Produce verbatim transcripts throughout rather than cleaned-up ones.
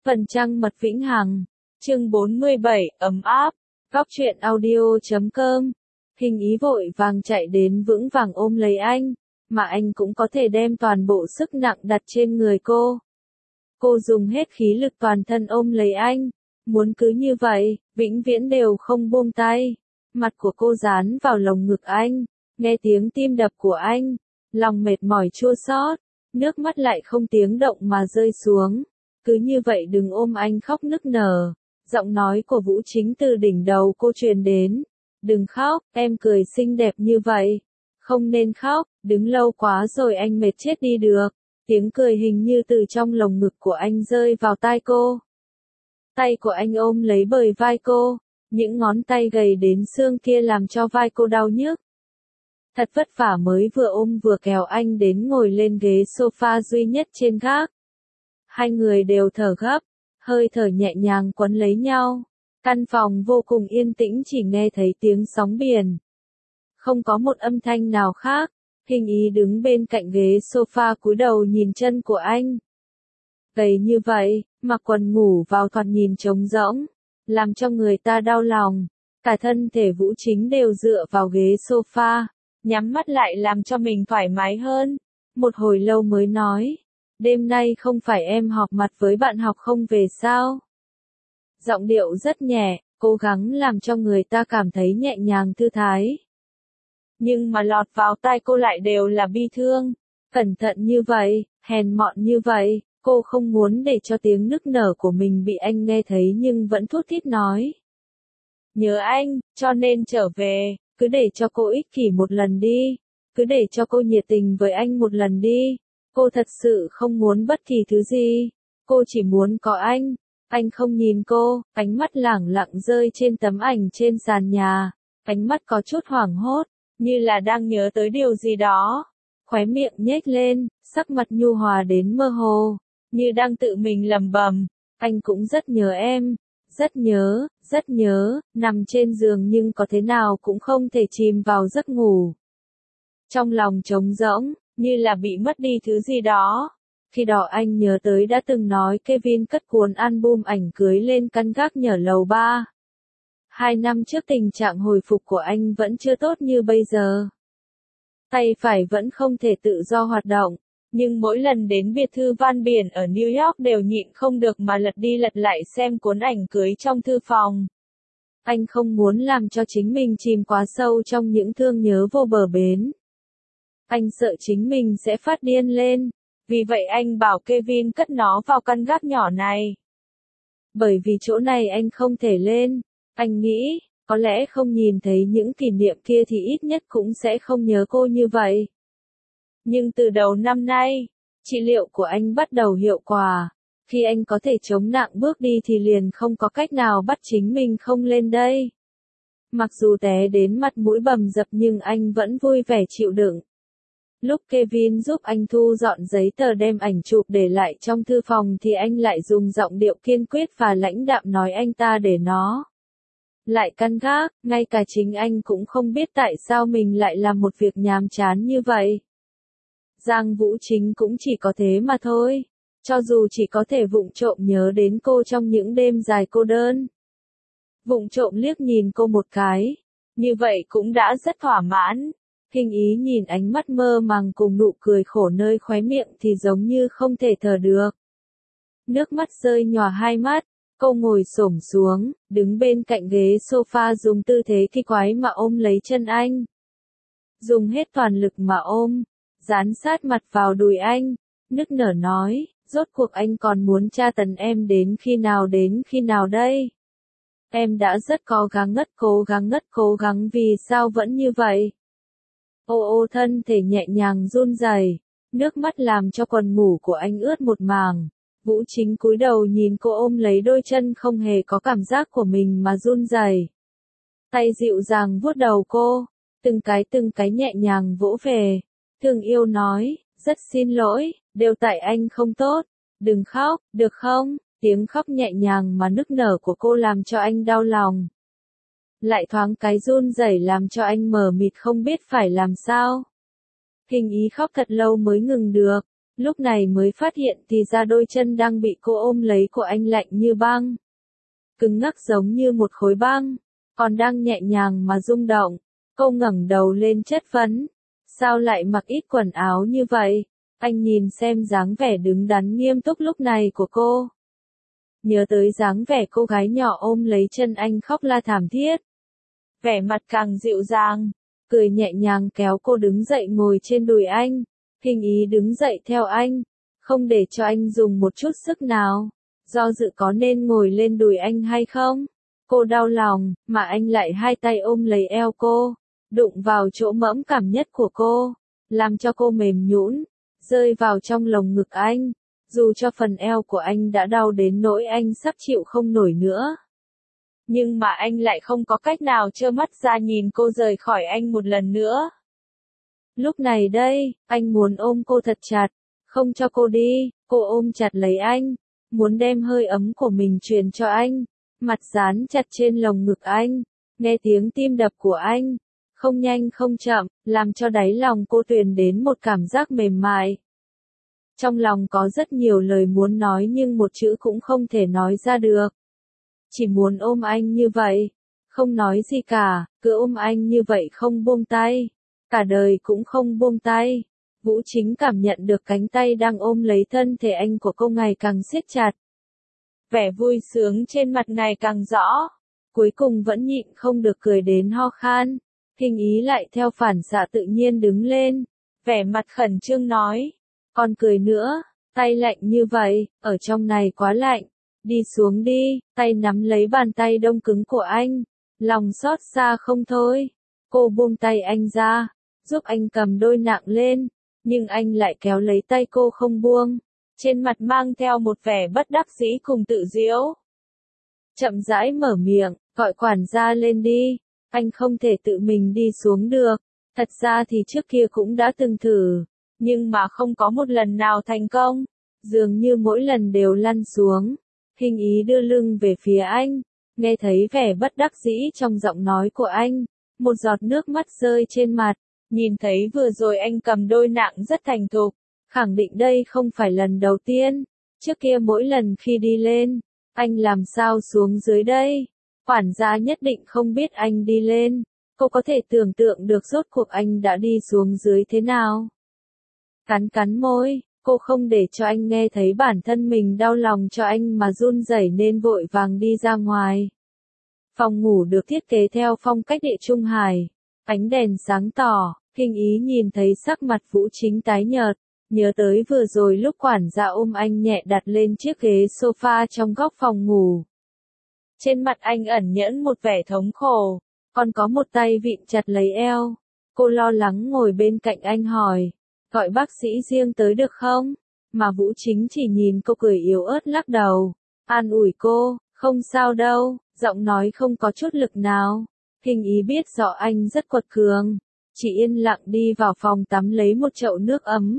Phần trăng mật vĩnh hằng. Chương bốn mươi bảy, ấm áp. Góc truyện audio chấm com. Hình ý vội vàng chạy đến vững vàng ôm lấy anh, mà anh cũng có thể đem toàn bộ sức nặng đặt trên người cô. Cô dùng hết khí lực toàn thân ôm lấy anh, muốn cứ như vậy, vĩnh viễn đều không buông tay. Mặt của cô dán vào lồng ngực anh, nghe tiếng tim đập của anh, lòng mệt mỏi chua xót, nước mắt lại không tiếng động mà rơi xuống. Cứ như vậy đừng ôm anh khóc nức nở. Giọng nói của Vũ Chính từ đỉnh đầu cô truyền đến. Đừng khóc, em cười xinh đẹp như vậy. Không nên khóc, đứng lâu quá rồi anh mệt chết đi được. Tiếng cười hình như từ trong lồng ngực của anh rơi vào tai cô. Tay của anh ôm lấy bờ vai cô, những ngón tay gầy đến xương kia làm cho vai cô đau nhức. Thật vất vả mới vừa ôm vừa kéo anh đến ngồi lên ghế sofa duy nhất trên gác. Hai người đều thở gấp, hơi thở nhẹ nhàng quấn lấy nhau. Căn phòng vô cùng yên tĩnh, chỉ nghe thấy tiếng sóng biển. Không có một âm thanh nào khác. Hình ý đứng bên cạnh ghế sofa cúi đầu nhìn chân của anh. Gầy như vậy, mặc quần ngủ vào thoạt nhìn trống rỗng, làm cho người ta đau lòng. Cả thân thể Vũ Chính đều dựa vào ghế sofa, nhắm mắt lại làm cho mình thoải mái hơn. Một hồi lâu mới nói, đêm nay không phải em họp mặt với bạn học không về sao? Giọng điệu rất nhẹ, cố gắng làm cho người ta cảm thấy nhẹ nhàng thư thái. Nhưng mà lọt vào tai cô lại đều là bi thương. Cẩn thận như vậy, hèn mọn như vậy, cô không muốn để cho tiếng nức nở của mình bị anh nghe thấy nhưng vẫn thút thít nói. Nhớ anh, cho nên trở về, cứ để cho cô ích kỷ một lần đi, cứ để cho cô nhiệt tình với anh một lần đi. Cô thật sự không muốn bất kỳ thứ gì, cô chỉ muốn có anh. Anh không nhìn cô, ánh mắt lẳng lặng rơi trên tấm ảnh trên sàn nhà, ánh mắt có chút hoảng hốt, như là đang nhớ tới điều gì đó. Khóe miệng nhếch lên, sắc mặt nhu hòa đến mơ hồ, như đang tự mình lẩm bẩm, anh cũng rất nhớ em, rất nhớ, rất nhớ, nằm trên giường nhưng có thế nào cũng không thể chìm vào giấc ngủ. Trong lòng trống rỗng, như là bị mất đi thứ gì đó. Khi đó anh nhớ tới đã từng nói Kevin cất cuốn album ảnh cưới lên căn gác nhờ lầu ba. Hai năm trước tình trạng hồi phục của anh vẫn chưa tốt như bây giờ. Tay phải vẫn không thể tự do hoạt động, nhưng mỗi lần đến biệt thự ven biển ở New York đều nhịn không được mà lật đi lật lại xem cuốn ảnh cưới trong thư phòng. Anh không muốn làm cho chính mình chìm quá sâu trong những thương nhớ vô bờ bến. Anh sợ chính mình sẽ phát điên lên. Vì vậy anh bảo Kevin cất nó vào căn gác nhỏ này. Bởi vì chỗ này anh không thể lên. Anh nghĩ, có lẽ không nhìn thấy những kỷ niệm kia thì ít nhất cũng sẽ không nhớ cô như vậy. Nhưng từ đầu năm nay, trị liệu của anh bắt đầu hiệu quả. Khi anh có thể chống nặng bước đi thì liền không có cách nào bắt chính mình không lên đây. Mặc dù té đến mặt mũi bầm dập nhưng anh vẫn vui vẻ chịu đựng. Lúc Kevin giúp anh thu dọn giấy tờ đem ảnh chụp để lại trong thư phòng thì anh lại dùng giọng điệu kiên quyết và lãnh đạm nói anh ta để nó lại căn gác, ngay cả chính anh cũng không biết tại sao mình lại làm một việc nhàm chán như vậy. Giang Vũ Chính cũng chỉ có thế mà thôi, cho dù chỉ có thể vụng trộm nhớ đến cô trong những đêm dài cô đơn. Vụng trộm liếc nhìn cô một cái, như vậy cũng đã rất thỏa mãn. Hình ý nhìn ánh mắt mơ màng cùng nụ cười khổ nơi khóe miệng thì giống như không thể thở được. Nước mắt rơi nhòa hai mắt, cô ngồi xổm xuống, đứng bên cạnh ghế sofa dùng tư thế kỳ quái mà ôm lấy chân anh. Dùng hết toàn lực mà ôm, dán sát mặt vào đùi anh, nức nở nói, rốt cuộc anh còn muốn tra tấn em đến khi nào đến khi nào đây? Em đã rất cố gắng ngất cố gắng ngất cố gắng vì sao vẫn như vậy? Ô ô thân thể nhẹ nhàng run rẩy, nước mắt làm cho quần ngủ của anh ướt một màng. Vũ Chính cúi đầu nhìn cô ôm lấy đôi chân không hề có cảm giác của mình mà run rẩy. Tay dịu dàng vuốt đầu cô, từng cái từng cái nhẹ nhàng vỗ về. Thương yêu nói, rất xin lỗi, đều tại anh không tốt, đừng khóc, được không? Tiếng khóc nhẹ nhàng mà nức nở của cô làm cho anh đau lòng. Lại thoáng cái run rẩy làm cho anh mờ mịt không biết phải làm sao. Hình ý khóc thật lâu mới ngừng được, Lúc này mới phát hiện thì ra đôi chân đang bị cô ôm lấy của anh lạnh như băng. Cứng ngắc giống như một khối băng, còn đang nhẹ nhàng mà rung động. Cô ngẩng đầu lên chất vấn. Sao lại mặc ít quần áo như vậy? Anh nhìn xem dáng vẻ đứng đắn nghiêm túc lúc này của cô. Nhớ tới dáng vẻ cô gái nhỏ ôm lấy chân anh khóc la thảm thiết. Vẻ mặt càng dịu dàng, cười nhẹ nhàng kéo cô đứng dậy ngồi trên đùi anh. Hình ý đứng dậy theo anh, không để cho anh dùng một chút sức nào. Do dự có nên ngồi lên đùi anh hay không? Cô đau lòng, mà anh lại hai tay ôm lấy eo cô, đụng vào chỗ mẫm cảm nhất của cô, làm cho cô mềm nhũn, rơi vào trong lồng ngực anh. Dù cho phần eo của anh đã đau đến nỗi anh sắp chịu không nổi nữa. Nhưng mà anh lại không có cách nào trơ mắt ra nhìn cô rời khỏi anh một lần nữa. Lúc này đây, anh muốn ôm cô thật chặt, không cho cô đi. Cô ôm chặt lấy anh, muốn đem hơi ấm của mình truyền cho anh, mặt dán chặt trên lồng ngực anh, nghe tiếng tim đập của anh, không nhanh không chậm, làm cho đáy lòng cô truyền đến một cảm giác mềm mại. Trong lòng có rất nhiều lời muốn nói nhưng một chữ cũng không thể nói ra được. Chỉ muốn ôm anh như vậy, không nói gì cả, cứ ôm anh như vậy không buông tay, cả đời cũng không buông tay. Vũ Chính cảm nhận được cánh tay đang ôm lấy thân thể anh của cô ngày càng siết chặt. Vẻ vui sướng trên mặt ngày càng rõ, cuối cùng vẫn nhịn không được cười đến ho khan. Hình ý lại theo phản xạ tự nhiên đứng lên, vẻ mặt khẩn trương nói, còn cười nữa, tay lạnh như vậy, ở trong này quá lạnh, đi xuống đi. Tay nắm lấy bàn tay đông cứng của anh, lòng xót xa không thôi. Cô buông tay anh ra, giúp anh cầm đôi nặng lên, nhưng anh lại kéo lấy tay cô không buông, trên mặt mang theo một vẻ bất đắc dĩ cùng tự giễu. Chậm rãi mở miệng, gọi quản gia lên đi, anh không thể tự mình đi xuống được. Thật ra thì trước kia cũng đã từng thử, nhưng mà không có một lần nào thành công, dường như mỗi lần đều lăn xuống. Hình ý đưa lưng về phía anh, nghe thấy vẻ bất đắc dĩ trong giọng nói của anh, một giọt nước mắt rơi trên mặt, nhìn thấy vừa rồi anh cầm đôi nặng rất thành thục, khẳng định đây không phải lần đầu tiên, trước kia mỗi lần khi đi lên, anh làm sao xuống dưới đây, quản gia nhất định không biết anh đi lên, cô có thể tưởng tượng được rốt cuộc anh đã đi xuống dưới thế nào. Cắn cắn môi, cô không để cho anh nghe thấy bản thân mình đau lòng cho anh mà run rẩy nên vội vàng đi ra ngoài. Phòng ngủ được thiết kế theo phong cách Địa Trung Hải, ánh đèn sáng tỏ, Hình ý nhìn thấy sắc mặt Vũ Chính tái nhợt, nhớ tới vừa rồi lúc quản gia ôm anh nhẹ đặt lên chiếc ghế sofa trong góc phòng ngủ. Trên mặt anh ẩn nhẫn một vẻ thống khổ, còn có một tay vịn chặt lấy eo. Cô lo lắng ngồi bên cạnh anh hỏi, gọi bác sĩ riêng tới được không? Mà Vũ Chính chỉ nhìn cô cười yếu ớt lắc đầu, an ủi cô, không sao đâu, giọng nói không có chút lực nào. Hình ý biết rõ anh rất quật cường, chỉ yên lặng đi vào phòng tắm lấy một chậu nước ấm.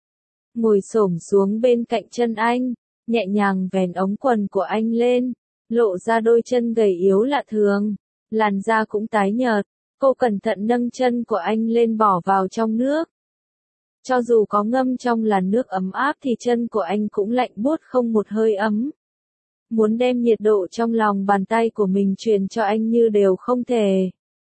Ngồi xổm xuống bên cạnh chân anh, nhẹ nhàng vén ống quần của anh lên, lộ ra đôi chân gầy yếu lạ thường, làn da cũng tái nhợt. Cô cẩn thận nâng chân của anh lên bỏ vào trong nước. Cho dù có ngâm trong làn nước ấm áp thì chân của anh cũng lạnh buốt không một hơi ấm. Muốn đem nhiệt độ trong lòng bàn tay của mình truyền cho anh như đều không thể.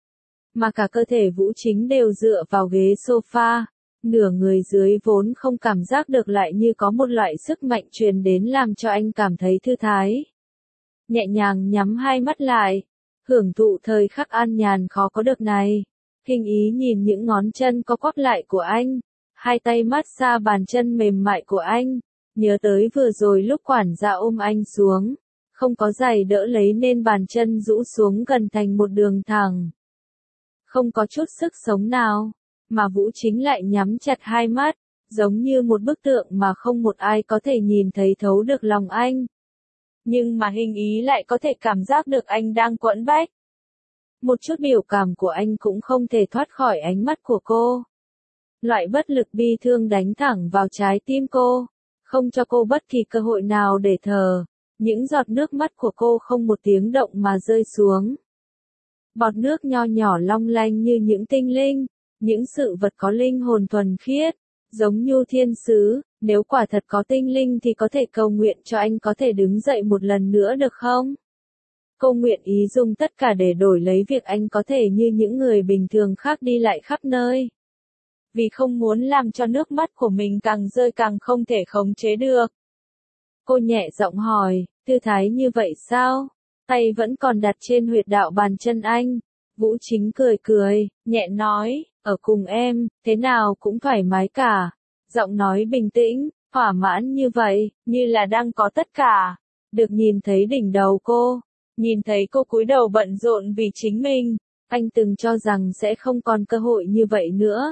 Mà cả cơ thể Vũ Chính đều dựa vào ghế sofa, nửa người dưới vốn không cảm giác được lại như có một loại sức mạnh truyền đến làm cho anh cảm thấy thư thái. Nhẹ nhàng nhắm hai mắt lại, hưởng thụ thời khắc an nhàn khó có được này. Hình ý nhìn những ngón chân có quắp lại của anh, hai tay mát xa bàn chân mềm mại của anh, nhớ tới vừa rồi lúc quản gia ôm anh xuống, không có giày đỡ lấy nên bàn chân rũ xuống gần thành một đường thẳng. Không có chút sức sống nào, mà Vũ Chính lại nhắm chặt hai mắt, giống như một bức tượng mà không một ai có thể nhìn thấy thấu được lòng anh. Nhưng mà hình ý lại có thể cảm giác được anh đang quẫn bách. Một chút biểu cảm của anh cũng không thể thoát khỏi ánh mắt của cô. Loại bất lực bi thương đánh thẳng vào trái tim cô, không cho cô bất kỳ cơ hội nào để thở. Những giọt nước mắt của cô không một tiếng động mà rơi xuống. Bọt nước nho nhỏ long lanh như những tinh linh, những sự vật có linh hồn thuần khiết, Giống như thiên sứ, nếu quả thật có tinh linh thì có thể cầu nguyện cho anh có thể đứng dậy một lần nữa được không? Cô nguyện ý dùng tất cả để đổi lấy việc anh có thể như những người bình thường khác đi lại khắp nơi. Vì không muốn làm cho nước mắt của mình càng rơi càng không thể khống chế được. Cô nhẹ giọng hỏi, tư thái như vậy sao? Tay vẫn còn đặt trên huyệt đạo bàn chân anh. Vũ Chính cười cười, nhẹ nói, ở cùng em, thế nào cũng thoải mái cả. Giọng nói bình tĩnh, thỏa mãn như vậy, như là đang có tất cả. Được nhìn thấy đỉnh đầu cô, nhìn thấy cô cúi đầu bận rộn vì chính mình, anh từng cho rằng sẽ không còn cơ hội như vậy nữa.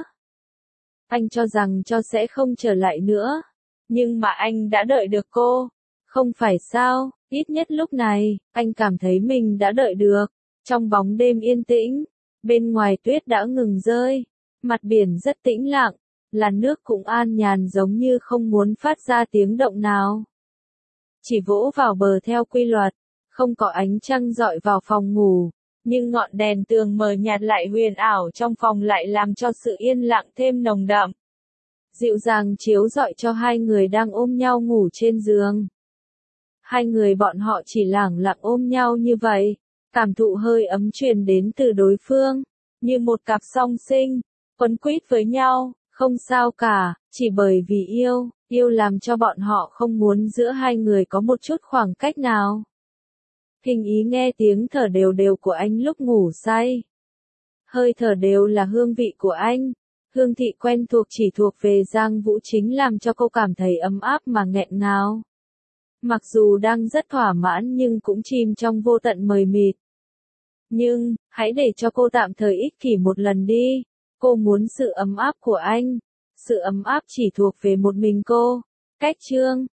Anh cho rằng cho sẽ không trở lại nữa. Nhưng mà anh đã đợi được cô. Không phải sao, ít nhất lúc này, anh cảm thấy mình đã đợi được. Trong bóng đêm yên tĩnh, bên ngoài tuyết đã ngừng rơi, mặt biển rất tĩnh lặng, làn nước cũng an nhàn giống như không muốn phát ra tiếng động nào. Chỉ vỗ vào bờ theo quy luật, không có ánh trăng rọi vào phòng ngủ, nhưng ngọn đèn tường mờ nhạt lại huyền ảo trong phòng lại làm cho sự yên lặng thêm nồng đậm. Dịu dàng chiếu rọi cho hai người đang ôm nhau ngủ trên giường. Hai người bọn họ chỉ lẳng lặng ôm nhau như vậy, cảm thụ hơi ấm truyền đến từ đối phương, như một cặp song sinh, quấn quýt với nhau, không sao cả, chỉ bởi vì yêu, yêu làm cho bọn họ không muốn giữa hai người có một chút khoảng cách nào. Hình ý nghe tiếng thở đều đều của anh lúc ngủ say. Hơi thở đều là hương vị của anh. Hương thị quen thuộc chỉ thuộc về Giang Vũ Chính làm cho cô cảm thấy ấm áp mà nghẹn ngào. Mặc dù đang rất thỏa mãn nhưng cũng chìm trong vô tận mờ mịt. Nhưng, hãy để cho cô tạm thời ích kỷ một lần đi. Cô muốn sự ấm áp của anh. Sự ấm áp chỉ thuộc về một mình cô. Cách chương